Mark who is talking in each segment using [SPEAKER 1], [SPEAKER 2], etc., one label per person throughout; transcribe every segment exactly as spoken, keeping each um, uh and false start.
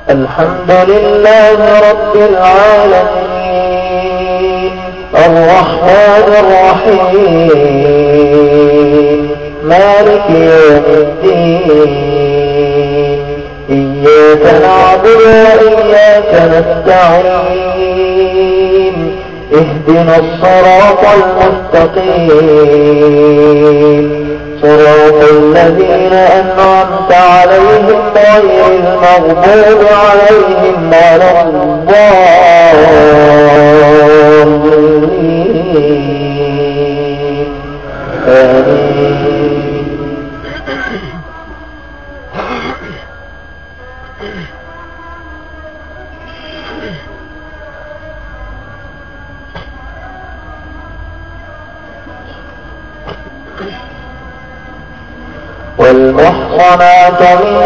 [SPEAKER 1] الحمد لله رب العالمين الرحمن الرحيم مالك يوم الدين إياك نعبد وإياك نستعين اهدنا الصراط المستقيم صراط الذين أنعمت عليهم غير المغضوب عليهم ولا الضالين آمين. والمحصنات من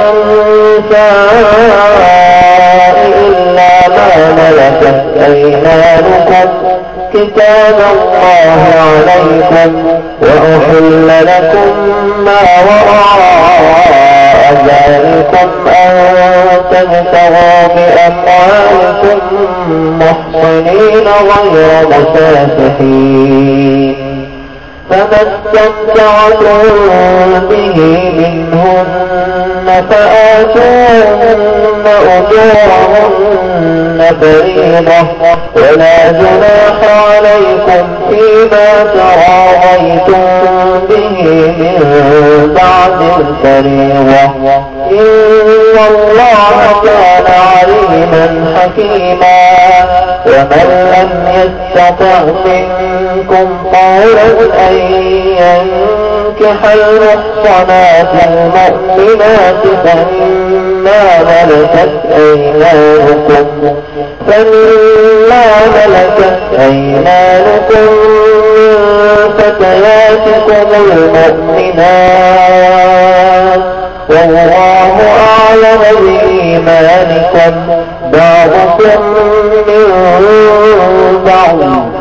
[SPEAKER 1] النساء إلا ما ملكت أيمانكم كتاب الله عليكم وأحل لكم ما وراء ذلكم أن تبتغوا بأموالكم محصنين غير مسافحين فما استمتعتم به منهن فآتوهن أجورهن فريضة ولا جناح عليكم فيما تراضيتم به من بعد الفريضة إن الله كان عليما حكيما ومن لم يستطع منكم قولا أن ينكح المحصنات المؤمنات فمما ملكت أيمانكم فمما ملكت أيمانكم من فتياتكم المؤمنات والله أعلم بإيمانكم بعضكم من بعض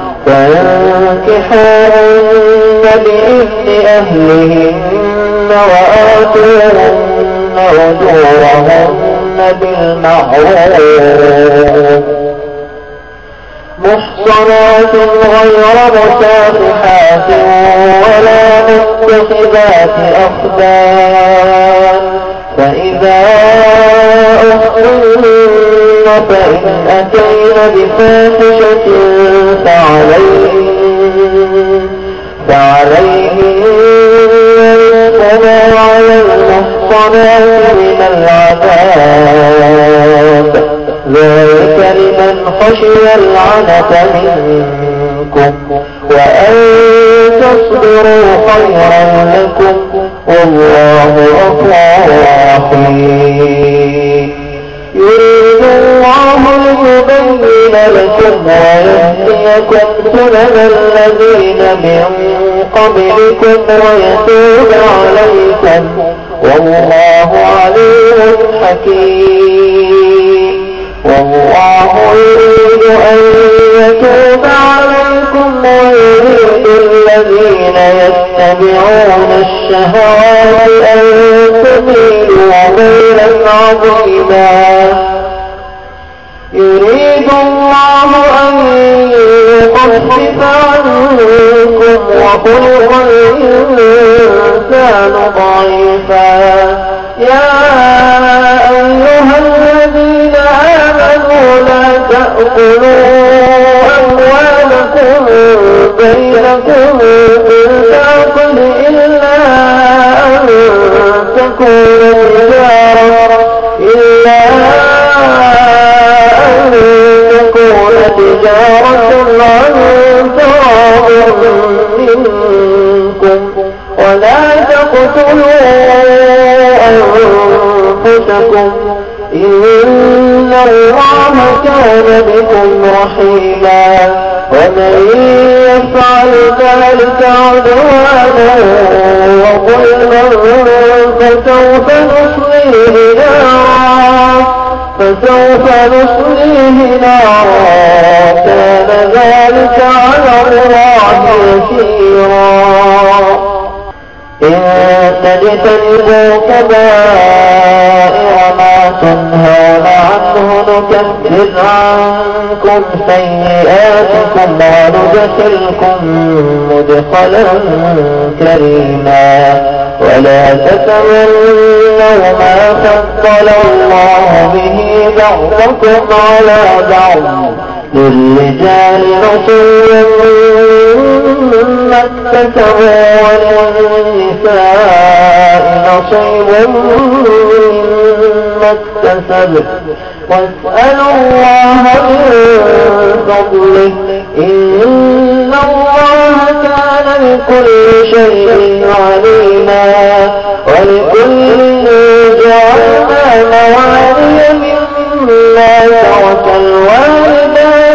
[SPEAKER 1] فانكحوهن بإذن أهلهن وآتوهن أجورهن بالمعروف محصنات غير مسافحات ولا متخذات أخدان فإذا أحصن فإن أتين بفاحشة فعليهن فعليهن نصف ما على المحصنات من العذاب ذلك لمن خشي العنة منكم وأن تصبروا خيرا لكم والله غفور رحيم يريد الله ليبين لكم ويهديكم سنن الذين من قبلكم ويتوب عليكم والله عليم حكيم والله يريد أن يتوب عليكم ويريد الذين يتبعون الشهوات أن تميلوا ميلا عظيما يريد الله أن يخفف عنكم وخلق الإنسان ضعيفا يا أيها الذين آمنوا لا تأكلوا أموالكم بينكم بالباطل إلا أن تكون تجارة إلا أن تكون تجارة عن تراض منكم ولا تقتلوا أنفسكم إن الله كان بكم رحيما ومن يفعل ذلك عدوانا وظلما فسوف نصليه نارا فسوف نصليه نارا كان ذلك على الله يسيرا إن تجتنبوا كبائر ما تنهون عنه نكفر عنكم سيئاتكم وندخلكم مدخلا كريما ولا تتمنوا ما فضل الله به بعضكم على بعض للرجال نصيب مما اكتسبوا وللنساء نصيب مما اكتسبوا واسألوا الله من فضله إن الله كان بكل شيء عليما ولكل جعلنا موالي مما ترك الوالدان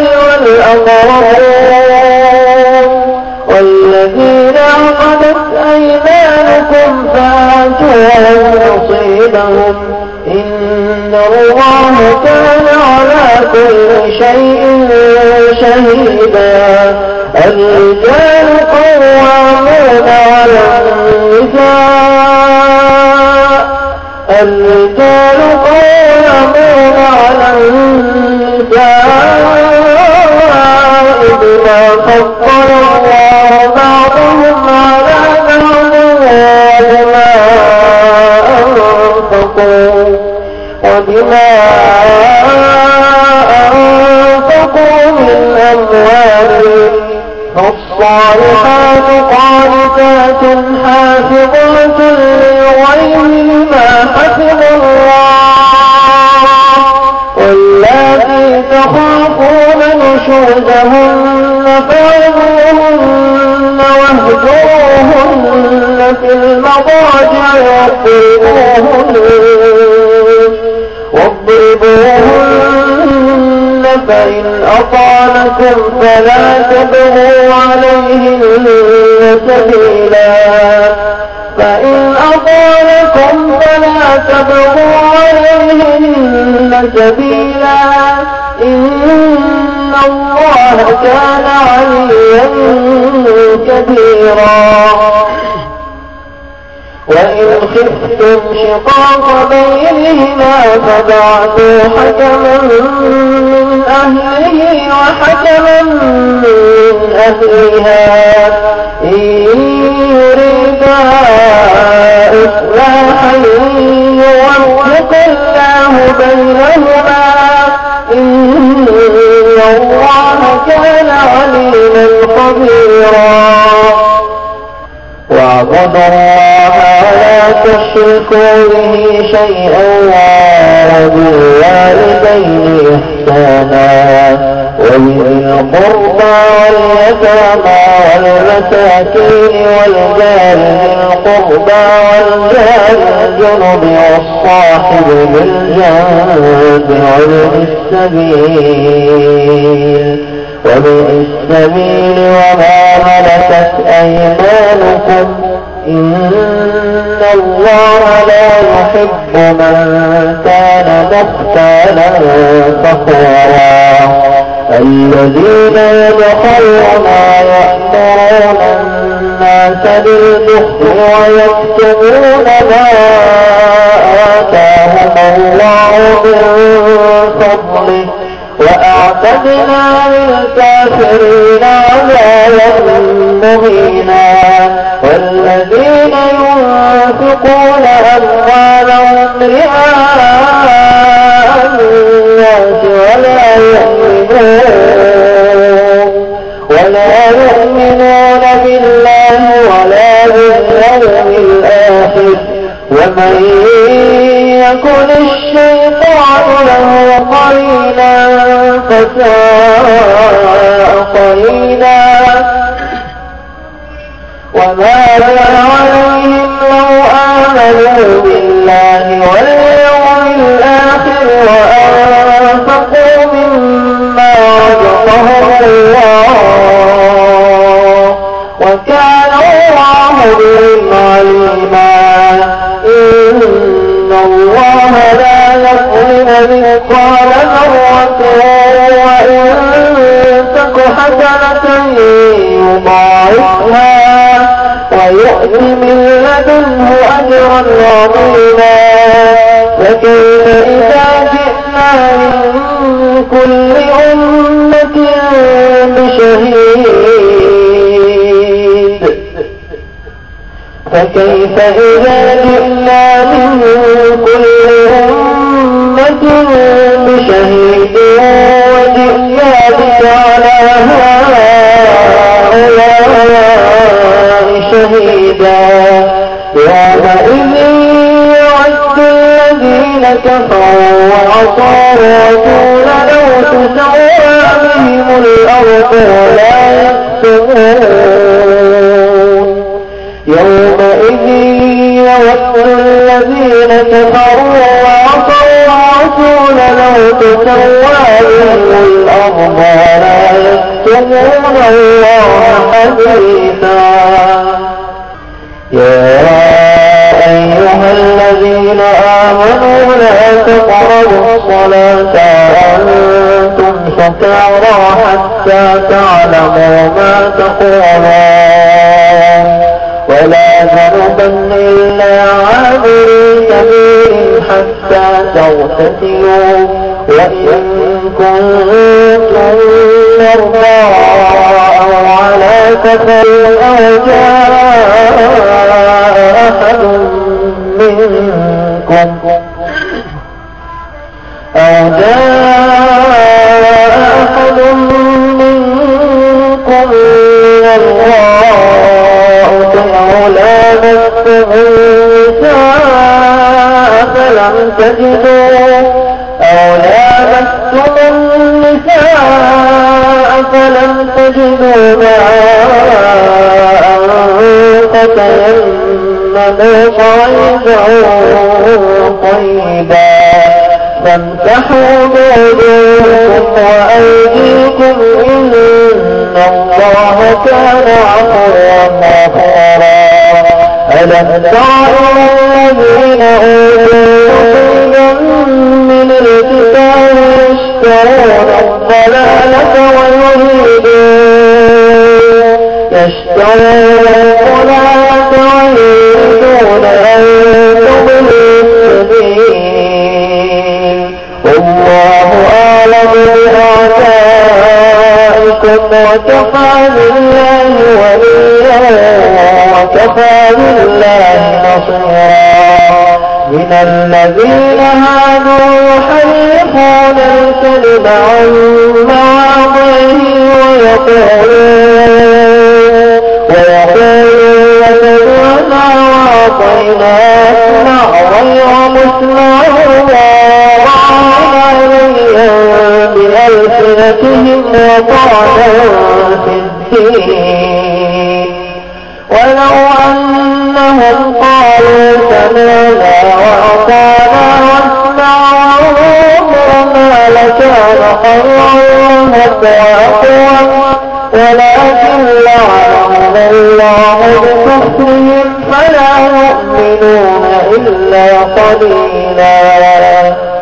[SPEAKER 1] والأقربون والذين عقدت أيمانكم فآتوهم نصيبهم إن الله كان على كل شيء شهيدا الرجال قوامون على النساء الرجال قوامون على النساء بما فضل الله بعضهم على بعض وبما أنفقوا وبما أنفقوا من أموالهم فالصالحات قانتات حافظات للغيب بما حفظ الله واللاتي تخافون نشوزهن فعظوهن واهجروهن في المضاجع واضربوهن واضربوهن فإن أطعنكم فلا تبغوا عليهن سبيلا فإن أطعنكم فلا تبغوا عليهن سبيلا إن الله كان عليا كبيرا وإن خفتم شقاق بينهما فبعثوا حكما من أهله وحكما من أهلها إن يريدا إصلاحا يوفق الله بينهما إن الله كان عليما خبيرا واعبدوا الله ولا تشركوا به شيئا وبالوالدين إحسانا وبذي القربى واليتامى والمساكين والجار ذي القربى والجار الجنب والصاحب بالجنب وابن السبيل وابن السبيل وما ملكت أيمانكم إن الله لا يحب من كان مختالا فخورا الذين يبخلون ويأمرون الناس بالبخل ويكتمون ما آتاهم الله من فضله وأعتدنا للكافرين عذابا مهينا والذين ينفقون أموالهم رئاء الناس ولا يؤمنون ولا يؤمنون بالله ولا باليوم الآخر ومن يكن الشيطان له قرينا فساء قرينا وما عليهم لو آمنوا بالله واليوم الآخر وأنفقوا مما رزقهم الله وكان الله بهم عليما إن الله لا يظلم مثقال ذرة وإن تك حسنة يضاعفها ويؤت من لدنه أجرا عظيما فكيف إذا جئنا من كل أمة بشهيد فكيف إذا جئنا من كل أمة بشهيد وجئنا بك على هؤلاء شهيدا يومئذ يود الذين كفروا وعصوا الرسول لو تسوى بهم الأرض ولا يكتمون يومئذ يود الذين كفروا وعصوا الرسول لو تسوى بهم الأرض ولا يكتمون الله حديثا يا أيها الذين آمنوا لا تقربوا الصلاة وأنتم سكارى حتى تعلموا ما تقولون ولا جنبا إلا عابري سبيل حتى تغتسلوا وإن كنتم مرضى أو على سفر أو جاء أحد منكم أو جاء أحد منكم من الغائط أو لامستم النساء فلم تجدوا أو لامستم النساء فلم تجدوا ماء فتيمموا صعيدا طيبا فامسحوا بوجوهكم وأيديكم إن الله كان عفوا غفورا ألم تر الذين أوتوا نصيبا من الكتاب يشترون الضلالة ويريدون يشترون الضلالة ويريدون أن تضلوا السبيل والله أعلم بأعدائكم وكفى بالله وليا وكفى بالله نصيرا من الذين هادوا يحرفون الكلم عن مواضعه ويقولون ويقولون سمعنا وأطعنا أسمع غير مسمع وراعنا عليا بألسنتهم وطعنا في الدين ولو أنهم قالوا سمعنا وأطعنا واسمع وانظرنا لكان خيرا لهم وأقوم ولكن لعنهم الله بكفرهم فلا يؤمنون إلا قليلا